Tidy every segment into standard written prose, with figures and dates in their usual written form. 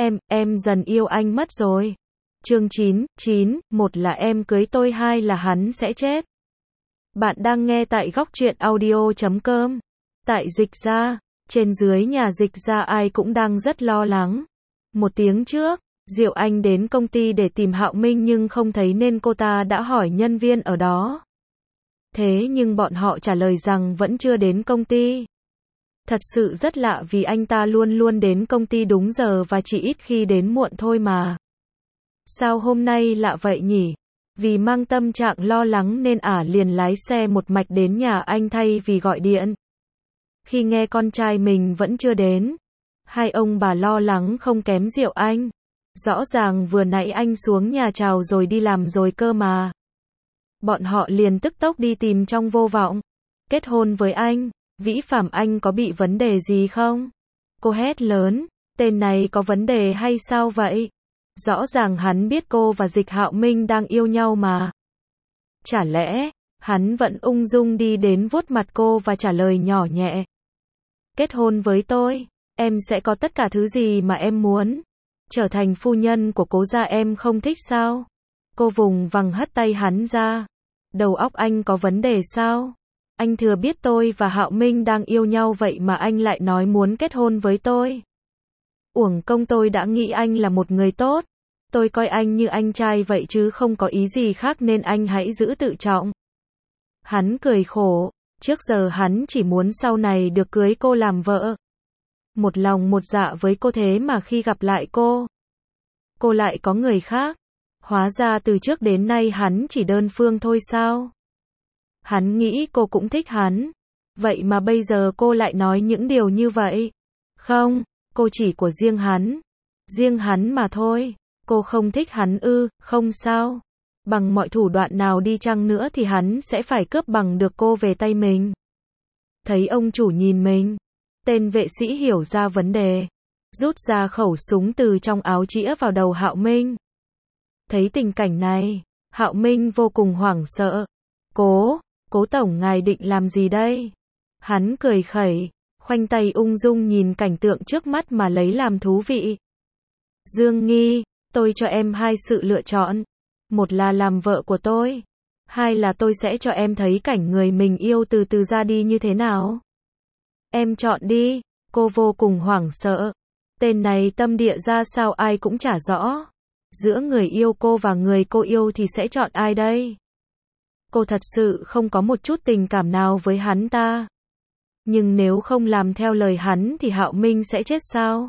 Em dần yêu anh mất rồi. Chương 9, một là em cưới tôi, hai là hắn sẽ chết. Bạn đang nghe tại góc truyện audio.com. Tại Dịch Gia, trên dưới nhà Dịch Gia ai cũng đang rất lo lắng. Một tiếng trước, Diệu Anh đến công ty để tìm Hạo Minh nhưng không thấy nên cô ta đã hỏi nhân viên ở đó. Thế nhưng bọn họ trả lời rằng vẫn chưa đến công ty. Thật sự rất lạ vì anh ta luôn luôn đến công ty đúng giờ và chỉ ít khi đến muộn thôi mà. Sao hôm nay lạ vậy nhỉ? Vì mang tâm trạng lo lắng nên liền lái xe một mạch đến nhà anh thay vì gọi điện. Khi nghe con trai mình vẫn chưa đến, hai ông bà lo lắng không kém Diệu Anh. Rõ ràng vừa nãy anh xuống nhà chào rồi đi làm rồi cơ mà. Bọn họ liền tức tốc đi tìm trong vô vọng. Kết hôn với anh, Vĩ Phạm anh có bị vấn đề gì không? Cô hét lớn, tên này có vấn đề hay sao vậy? Rõ ràng hắn biết cô và Dịch Hạo Minh đang yêu nhau mà. Chả lẽ, hắn vẫn ung dung đi đến vuốt mặt cô và trả lời nhỏ nhẹ. Kết hôn với tôi, em sẽ có tất cả thứ gì mà em muốn. Trở thành phu nhân của cố gia em không thích sao? Cô vùng vằng hất tay hắn ra. Đầu óc anh có vấn đề sao? Anh thừa biết tôi và Hạo Minh đang yêu nhau vậy mà anh lại nói muốn kết hôn với tôi. Uổng công tôi đã nghĩ anh là một người tốt. Tôi coi anh như anh trai vậy chứ không có ý gì khác nên anh hãy giữ tự trọng. Hắn cười khổ, trước giờ hắn chỉ muốn sau này được cưới cô làm vợ. Một lòng một dạ với cô thế mà khi gặp lại cô lại có người khác. Hóa ra từ trước đến nay hắn chỉ đơn phương thôi sao? Hắn nghĩ cô cũng thích hắn. Vậy mà bây giờ cô lại nói những điều như vậy. Không, cô chỉ của riêng hắn. Riêng hắn mà thôi. Cô không thích hắn ư? Không sao. Bằng mọi thủ đoạn nào đi chăng nữa thì hắn sẽ phải cướp bằng được cô về tay mình. Thấy ông chủ nhìn mình, tên vệ sĩ hiểu ra vấn đề, rút ra khẩu súng từ trong áo chĩa vào đầu Hạo Minh. Thấy tình cảnh này, Hạo Minh vô cùng hoảng sợ. Cố tổng ngài định làm gì đây? Hắn cười khẩy, khoanh tay ung dung nhìn cảnh tượng trước mắt mà lấy làm thú vị. Dương Nghi, tôi cho em hai sự lựa chọn. Một là làm vợ của tôi. Hai là tôi sẽ cho em thấy cảnh người mình yêu từ từ ra đi như thế nào. Em chọn đi. Cô vô cùng hoảng sợ. Tên này tâm địa ra sao ai cũng chả rõ. Giữa người yêu cô và người cô yêu thì sẽ chọn ai đây? Cô thật sự không có một chút tình cảm nào với hắn ta. Nhưng nếu không làm theo lời hắn thì Hạo Minh sẽ chết sao?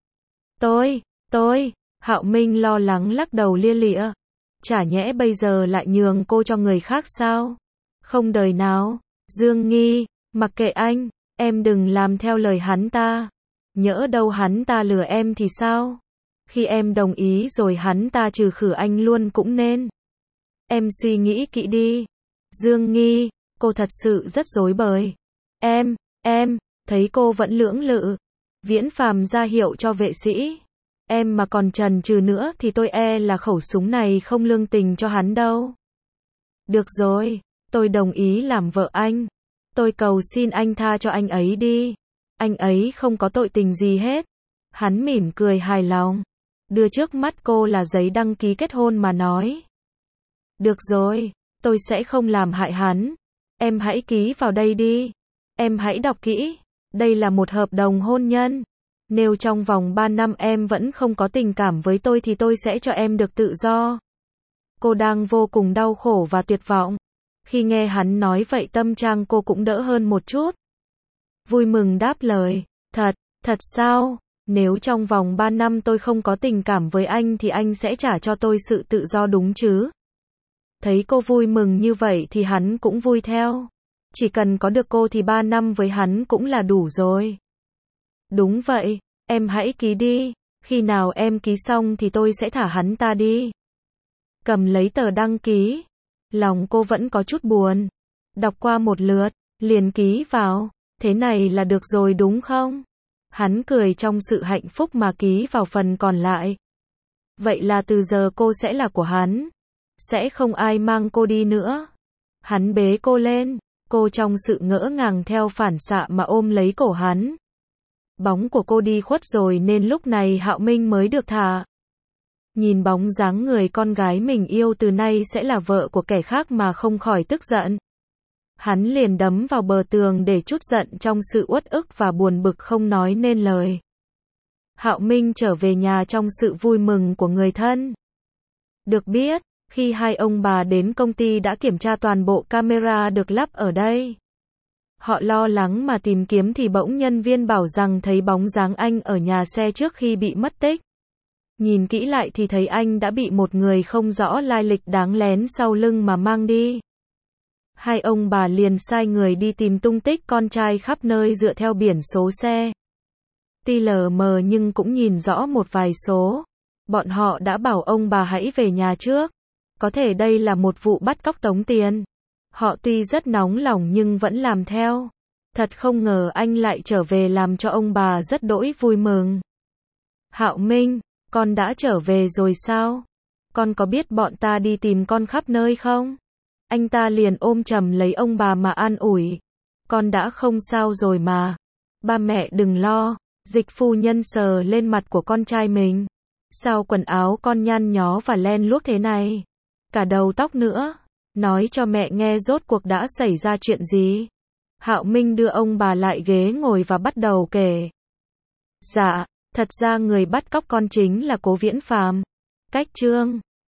Tôi, Hạo Minh lo lắng lắc đầu lia lịa. Chả nhẽ bây giờ lại nhường cô cho người khác sao? Không đời nào. Dương Nghi, mặc kệ anh, em đừng làm theo lời hắn ta. Nhỡ đâu hắn ta lừa em thì sao? Khi em đồng ý rồi hắn ta trừ khử anh luôn cũng nên. Em suy nghĩ kỹ đi. Dương Nghi, cô thật sự rất rối bời. Em, thấy cô vẫn lưỡng lự. Viễn Phàm ra hiệu cho vệ sĩ. Em mà còn chần chừ nữa thì tôi là khẩu súng này không lương tình cho hắn đâu. Được rồi, tôi đồng ý làm vợ anh. Tôi cầu xin anh tha cho anh ấy đi. Anh ấy không có tội tình gì hết. Hắn mỉm cười hài lòng. Đưa trước mắt cô là giấy đăng ký kết hôn mà nói. Được rồi, tôi sẽ không làm hại hắn. Em hãy ký vào đây đi. Em hãy đọc kỹ. Đây là một hợp đồng hôn nhân. Nếu trong vòng 3 năm em vẫn không có tình cảm với tôi thì tôi sẽ cho em được tự do. Cô đang vô cùng đau khổ và tuyệt vọng. Khi nghe hắn nói vậy tâm trạng cô cũng đỡ hơn một chút. Vui mừng đáp lời. Thật sao? Nếu trong vòng 3 năm tôi không có tình cảm với anh thì anh sẽ trả cho tôi sự tự do đúng chứ? Thấy cô vui mừng như vậy thì hắn cũng vui theo. Chỉ cần có được cô thì 3 năm với hắn cũng là đủ rồi. Đúng vậy, em hãy ký đi. Khi nào em ký xong thì tôi sẽ thả hắn ta đi. Cầm lấy tờ đăng ký. Lòng cô vẫn có chút buồn. Đọc qua một lượt, liền ký vào. Thế này là được rồi đúng không? Hắn cười trong sự hạnh phúc mà ký vào phần còn lại. Vậy là từ giờ cô sẽ là của hắn. Sẽ không ai mang cô đi nữa. Hắn bế cô lên. Cô trong sự ngỡ ngàng theo phản xạ mà ôm lấy cổ hắn. Bóng của cô đi khuất rồi nên lúc này Hạo Minh mới được thả. Nhìn bóng dáng người con gái mình yêu từ nay sẽ là vợ của kẻ khác mà không khỏi tức giận. Hắn liền đấm vào bờ tường để trút giận trong sự uất ức và buồn bực không nói nên lời. Hạo Minh trở về nhà trong sự vui mừng của người thân. Được biết, khi hai ông bà đến công ty đã kiểm tra toàn bộ camera được lắp ở đây. Họ lo lắng mà tìm kiếm thì bỗng nhân viên bảo rằng thấy bóng dáng anh ở nhà xe trước khi bị mất tích. Nhìn kỹ lại thì thấy anh đã bị một người không rõ lai lịch đáng lén sau lưng mà mang đi. Hai ông bà liền sai người đi tìm tung tích con trai khắp nơi dựa theo biển số xe. Tuy lờ mờ nhưng cũng nhìn rõ một vài số. Bọn họ đã bảo ông bà hãy về nhà trước. Có thể đây là một vụ bắt cóc tống tiền. Họ tuy rất nóng lòng nhưng vẫn làm theo. Thật không ngờ anh lại trở về làm cho ông bà rất đỗi vui mừng. Hạo Minh, con đã trở về rồi sao? Con có biết bọn ta đi tìm con khắp nơi không? Anh ta liền ôm chầm lấy ông bà mà an ủi. Con đã không sao rồi mà. Ba mẹ đừng lo. Dịch phu nhân sờ lên mặt của con trai mình. Sao quần áo con nhăn nhó và len luốc thế này? Cả đầu tóc nữa. Nói cho mẹ nghe rốt cuộc đã xảy ra chuyện gì? Hạo Minh đưa ông bà lại ghế ngồi và bắt đầu kể. Dạ, thật ra người bắt cóc con chính là Cố Viễn Phàm. Cách chương